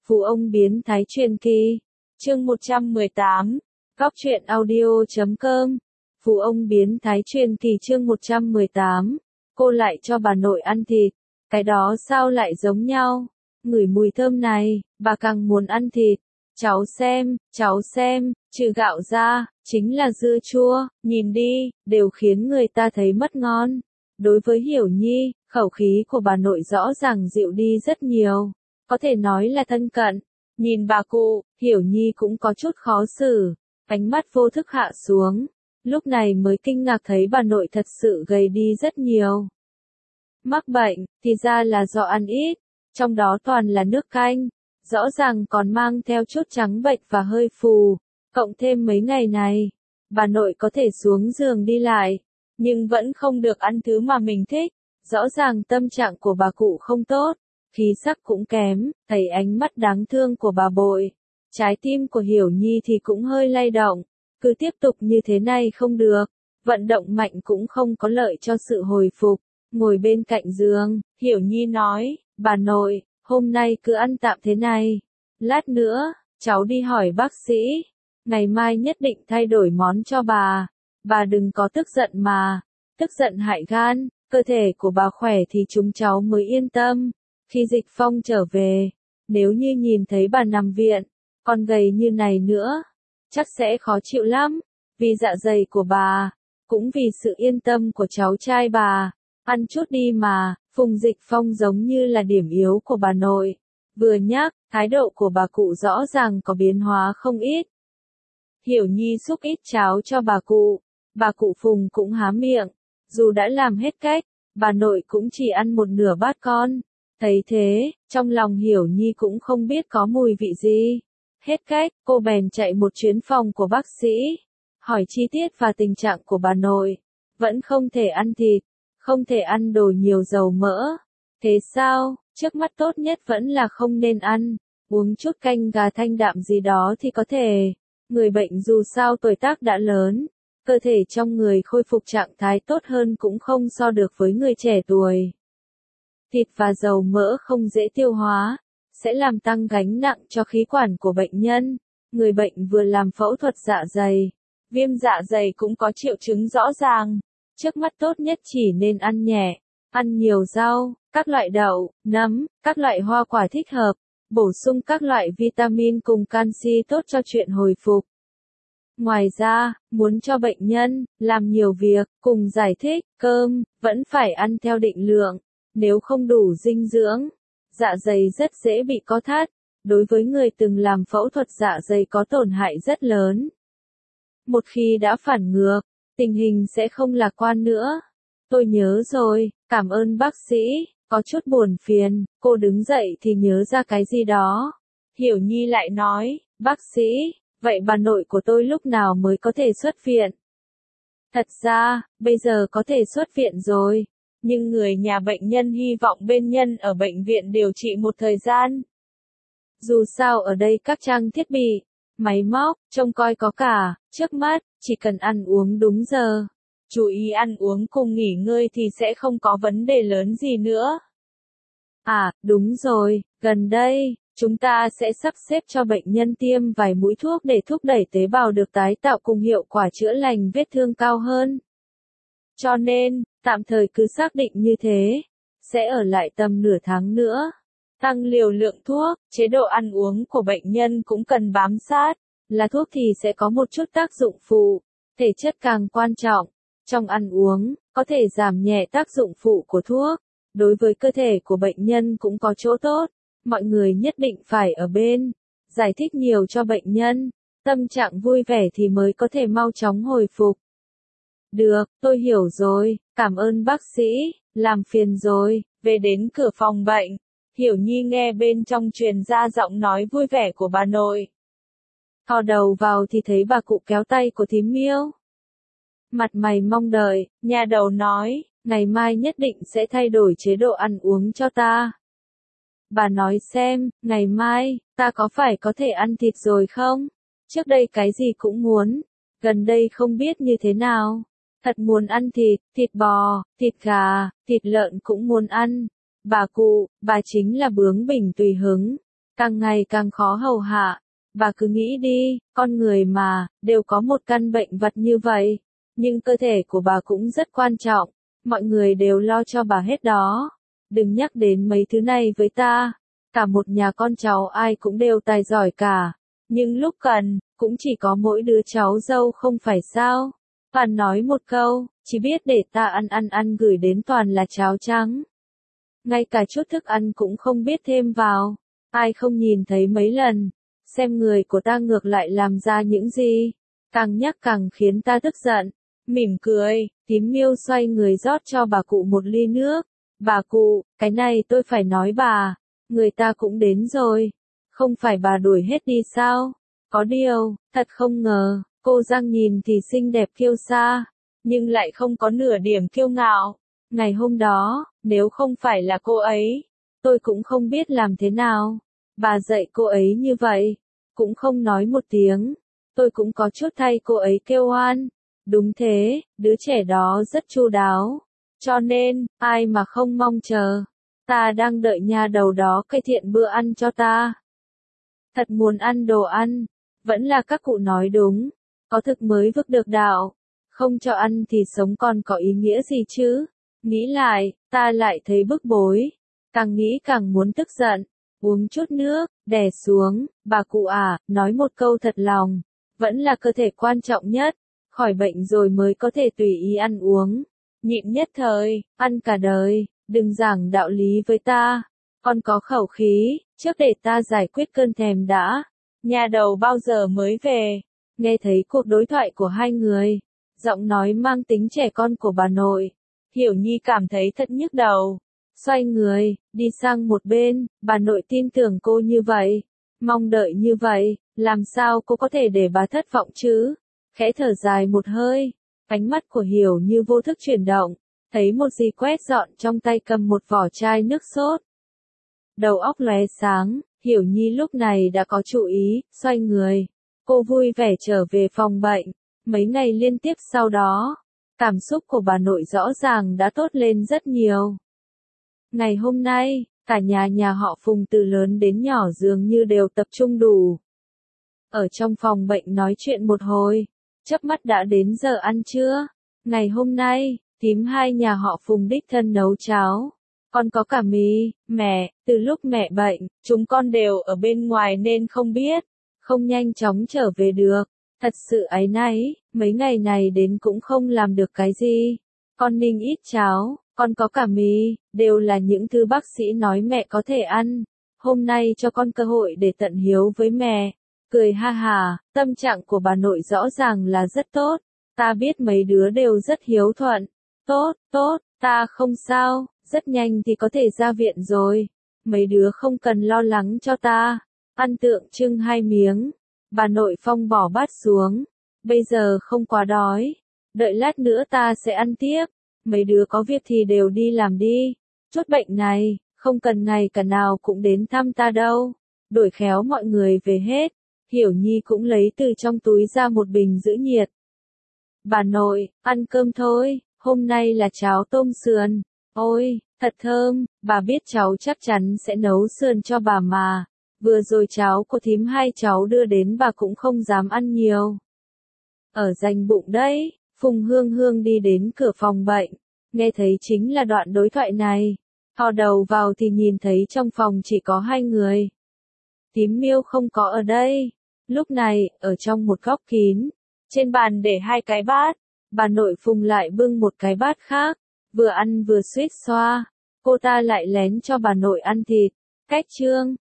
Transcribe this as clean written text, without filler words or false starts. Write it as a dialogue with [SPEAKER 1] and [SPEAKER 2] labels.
[SPEAKER 1] Phú ông biến thái truyền kỳ. Chương 118. Góc truyện audio.com. Phú ông biến thái truyền kỳ chương 118. Cô lại cho bà nội ăn thịt. Cái đó sao lại giống nhau? Ngửi mùi thơm này, bà càng muốn ăn thịt. Cháu xem, trừ gạo ra, chính là dưa chua, nhìn đi, đều khiến người ta thấy mất ngon. Đối với Hiểu Nhi, khẩu khí của bà nội rõ ràng dịu đi rất nhiều. Có thể nói là thân cận. Nhìn bà cụ, Hiểu Nhi cũng có chút khó xử. Ánh mắt vô thức hạ xuống. Lúc này mới kinh ngạc thấy bà nội thật sự gầy đi rất nhiều. Mắc bệnh, thì ra là do ăn ít. Trong đó toàn là nước canh. Rõ ràng còn mang theo chút trắng bệch và hơi phù. Cộng thêm mấy ngày này, bà nội có thể xuống giường đi lại. Nhưng vẫn không được ăn thứ mà mình thích. Rõ ràng tâm trạng của bà cụ không tốt. Khí sắc cũng kém, thấy ánh mắt đáng thương của bà bội. Trái tim của Hiểu Nhi thì cũng hơi lay động. Cứ tiếp tục như thế này không được. Vận động mạnh cũng không có lợi cho sự hồi phục. Ngồi bên cạnh giường, Hiểu Nhi nói, bà nội, hôm nay cứ ăn tạm thế này. Lát nữa, cháu đi hỏi bác sĩ. Ngày mai nhất định thay đổi món cho bà. Bà đừng có tức giận mà. Tức giận hại gan, cơ thể của bà khỏe thì chúng cháu mới yên tâm. Khi Dịch Phong trở về, nếu như nhìn thấy bà nằm viện, còn gầy như này nữa, chắc sẽ khó chịu lắm. Vì dạ dày của bà, cũng vì sự yên tâm của cháu trai bà. Ăn chút đi mà, Phùng Dịch Phong giống như là điểm yếu của bà nội. Vừa nhắc, thái độ của bà cụ rõ ràng có biến hóa không ít. Hiểu Nhi xúc ít cháo cho bà cụ Phùng cũng há miệng. Dù đã làm hết cách, bà nội cũng chỉ ăn một nửa bát con. Thấy thế, trong lòng Hiểu Nhi cũng không biết có mùi vị gì. Hết cách, cô bèn chạy một chuyến phòng của bác sĩ. Hỏi chi tiết và tình trạng của bà nội. Vẫn không thể ăn thịt, không thể ăn đồ nhiều dầu mỡ. Thế sao, trước mắt tốt nhất vẫn là không nên ăn. Uống chút canh gà thanh đạm gì đó thì có thể. Người bệnh dù sao tuổi tác đã lớn. Cơ thể trong người khôi phục trạng thái tốt hơn cũng không so được với người trẻ tuổi. Thịt và dầu mỡ không dễ tiêu hóa, sẽ làm tăng gánh nặng cho khí quản của bệnh nhân. Người bệnh vừa làm phẫu thuật dạ dày, viêm dạ dày cũng có triệu chứng rõ ràng. Trước mắt tốt nhất chỉ nên ăn nhẹ, ăn nhiều rau, các loại đậu, nấm, các loại hoa quả thích hợp, bổ sung các loại vitamin cùng canxi tốt cho chuyện hồi phục. Ngoài ra, muốn cho bệnh nhân làm nhiều việc, cùng giải thích, cơm vẫn phải ăn theo định lượng. Nếu không đủ dinh dưỡng, dạ dày rất dễ bị co thắt. Đối với người từng làm phẫu thuật dạ dày có tổn hại rất lớn. Một khi đã phản ngược, tình hình sẽ không lạc quan nữa. Tôi nhớ rồi, cảm ơn bác sĩ, có chút buồn phiền. Cô đứng dậy thì nhớ ra cái gì đó. Hiểu Nhi lại nói, bác sĩ, vậy bà nội của tôi lúc nào mới có thể xuất viện? Thật ra, bây giờ có thể xuất viện rồi. Nhưng người nhà bệnh nhân hy vọng bên nhân ở bệnh viện điều trị một thời gian. Dù sao ở đây các trang thiết bị, máy móc, trông coi có cả, trước mắt, chỉ cần ăn uống đúng giờ. Chú ý ăn uống cùng nghỉ ngơi thì sẽ không có vấn đề lớn gì nữa. À, đúng rồi, gần đây, chúng ta sẽ sắp xếp cho bệnh nhân tiêm vài mũi thuốc để thúc đẩy tế bào được tái tạo cùng hiệu quả chữa lành vết thương cao hơn. Cho nên, tạm thời cứ xác định như thế, sẽ ở lại tầm nửa tháng nữa. Tăng liều lượng thuốc, chế độ ăn uống của bệnh nhân cũng cần bám sát. Là thuốc thì sẽ có một chút tác dụng phụ, thể chất càng quan trọng. Trong ăn uống, có thể giảm nhẹ tác dụng phụ của thuốc. Đối với cơ thể của bệnh nhân cũng có chỗ tốt. Mọi người nhất định phải ở bên, giải thích nhiều cho bệnh nhân. Tâm trạng vui vẻ thì mới có thể mau chóng hồi phục. Được, tôi hiểu rồi, cảm ơn bác sĩ, làm phiền rồi. Về đến cửa phòng bệnh, Hiểu Nhi nghe bên trong truyền ra giọng nói vui vẻ của bà nội. Thò đầu vào thì thấy bà cụ kéo tay của thím Miêu. Mặt mày mong đợi, nhà đầu nói, ngày mai nhất định sẽ thay đổi chế độ ăn uống cho ta. Bà nói xem, ngày mai, ta có phải có thể ăn thịt rồi không? Trước đây cái gì cũng muốn, gần đây không biết như thế nào. Thật muốn ăn thịt, thịt bò, thịt gà, thịt lợn cũng muốn ăn. Bà cụ, bà chính là bướng bỉnh tùy hứng. càng ngày càng khó hầu hạ. Bà cứ nghĩ đi, con người mà, đều có một căn bệnh vật như vậy. Nhưng cơ thể của bà cũng rất quan trọng, mọi người đều lo cho bà hết đó. Đừng nhắc đến mấy thứ này với ta, cả một nhà con cháu ai cũng đều tài giỏi cả. Nhưng lúc cần, cũng chỉ có mỗi đứa cháu dâu không phải sao. Bạn nói một câu, chỉ biết để ta ăn gửi đến toàn là cháo trắng. Ngay cả chút thức ăn cũng không biết thêm vào, ai không nhìn thấy mấy lần, xem người của ta ngược lại làm ra những gì. Càng nhắc càng khiến ta tức giận. Mỉm cười, Tím Miêu xoay người rót cho bà cụ một ly nước. Bà cụ, cái này tôi phải nói bà, người ta cũng đến rồi. Không phải bà đuổi hết đi sao? Có điều, thật không ngờ, cô Giang nhìn thì xinh đẹp kiêu sa, nhưng lại không có nửa điểm kiêu ngạo. Ngày hôm đó, nếu không phải là cô ấy, tôi cũng không biết làm thế nào. Bà dạy cô ấy như vậy, cũng không nói một tiếng. Tôi cũng có chút thay cô ấy kêu oan. Đúng thế, đứa trẻ đó rất chu đáo. Cho nên, ai mà không mong chờ. Ta đang đợi nha đầu đó cải thiện bữa ăn cho ta. Thật muốn ăn đồ ăn. Vẫn là các cụ nói đúng. Có thực mới vực được đạo. Không cho ăn thì sống còn có ý nghĩa gì chứ? Nghĩ lại, ta lại thấy bức bối. Càng nghĩ càng muốn tức giận. Uống chút nước, đè xuống. Bà cụ à, nói một câu thật lòng. Vẫn là cơ thể quan trọng nhất. Khỏi bệnh rồi mới có thể tùy ý ăn uống. Nhịn nhất thời, ăn cả đời. Đừng giảng đạo lý với ta. Con có khẩu khí, trước để ta giải quyết cơn thèm đã. Nhà đầu bao giờ mới về? Nghe thấy cuộc đối thoại của hai người, giọng nói mang tính trẻ con của bà nội. Hiểu Nhi cảm thấy thật nhức đầu. Xoay người, đi sang một bên, bà nội tin tưởng cô như vậy. Mong đợi như vậy, làm sao cô có thể để bà thất vọng chứ? Khẽ thở dài một hơi, ánh mắt của Hiểu Như vô thức chuyển động, thấy một gì quét dọn trong tay cầm một vỏ chai nước sốt. Đầu óc lóe sáng, Hiểu Nhi lúc này đã có chủ ý, xoay người. Cô vui vẻ trở về phòng bệnh. Mấy ngày liên tiếp sau đó, cảm xúc của bà nội rõ ràng đã tốt lên rất nhiều. Ngày hôm nay, cả nhà họ Phùng từ lớn đến nhỏ dường như đều tập trung đủ. Ở trong phòng bệnh nói chuyện một hồi, chớp mắt đã đến giờ ăn trưa. Ngày hôm nay, Tím hai nhà họ Phùng đích thân nấu cháo. Con có cả mì, mẹ, từ lúc mẹ bệnh, chúng con đều ở bên ngoài nên không biết, không nhanh chóng trở về được. Thật sự áy náy, mấy ngày này đến cũng không làm được cái gì. Con ninh ít cháo, con có cả mì, đều là những thứ bác sĩ nói mẹ có thể ăn. Hôm nay cho con cơ hội để tận hiếu với mẹ. Cười ha hà, tâm trạng của bà nội rõ ràng là rất tốt. Ta biết mấy đứa đều rất hiếu thuận. Tốt, tốt, ta không sao, rất nhanh thì có thể ra viện rồi. Mấy đứa không cần lo lắng cho ta. Ăn tượng trưng 2 miếng. Bà nội Phong bỏ bát xuống. Bây giờ không quá đói. Đợi lát nữa ta sẽ ăn tiếp. Mấy đứa có việc thì đều đi làm đi. Chút bệnh này, không cần ngày cả nào cũng đến thăm ta đâu. Đổi khéo mọi người về hết. Hiểu Nhi cũng lấy từ trong túi ra một bình giữ nhiệt. Bà nội, ăn cơm thôi, hôm nay là cháo tôm sườn. Ôi, thật thơm, bà biết cháu chắc chắn sẽ nấu sườn cho bà mà. Vừa rồi cháu của thím hai cháu đưa đến bà cũng không dám ăn nhiều. Ở dành bụng đấy, Phùng Hương Hương đi đến cửa phòng bệnh, nghe thấy chính là đoạn đối thoại này. Thò đầu vào thì nhìn thấy trong phòng chỉ có 2 người. Tím Miêu không có ở đây. Lúc này, ở trong một góc kín, trên bàn để 2 cái bát, bà nội Phùng lại bưng một cái bát khác, vừa ăn vừa suýt xoa. Cô ta lại lén cho bà nội ăn thịt. Cách trương,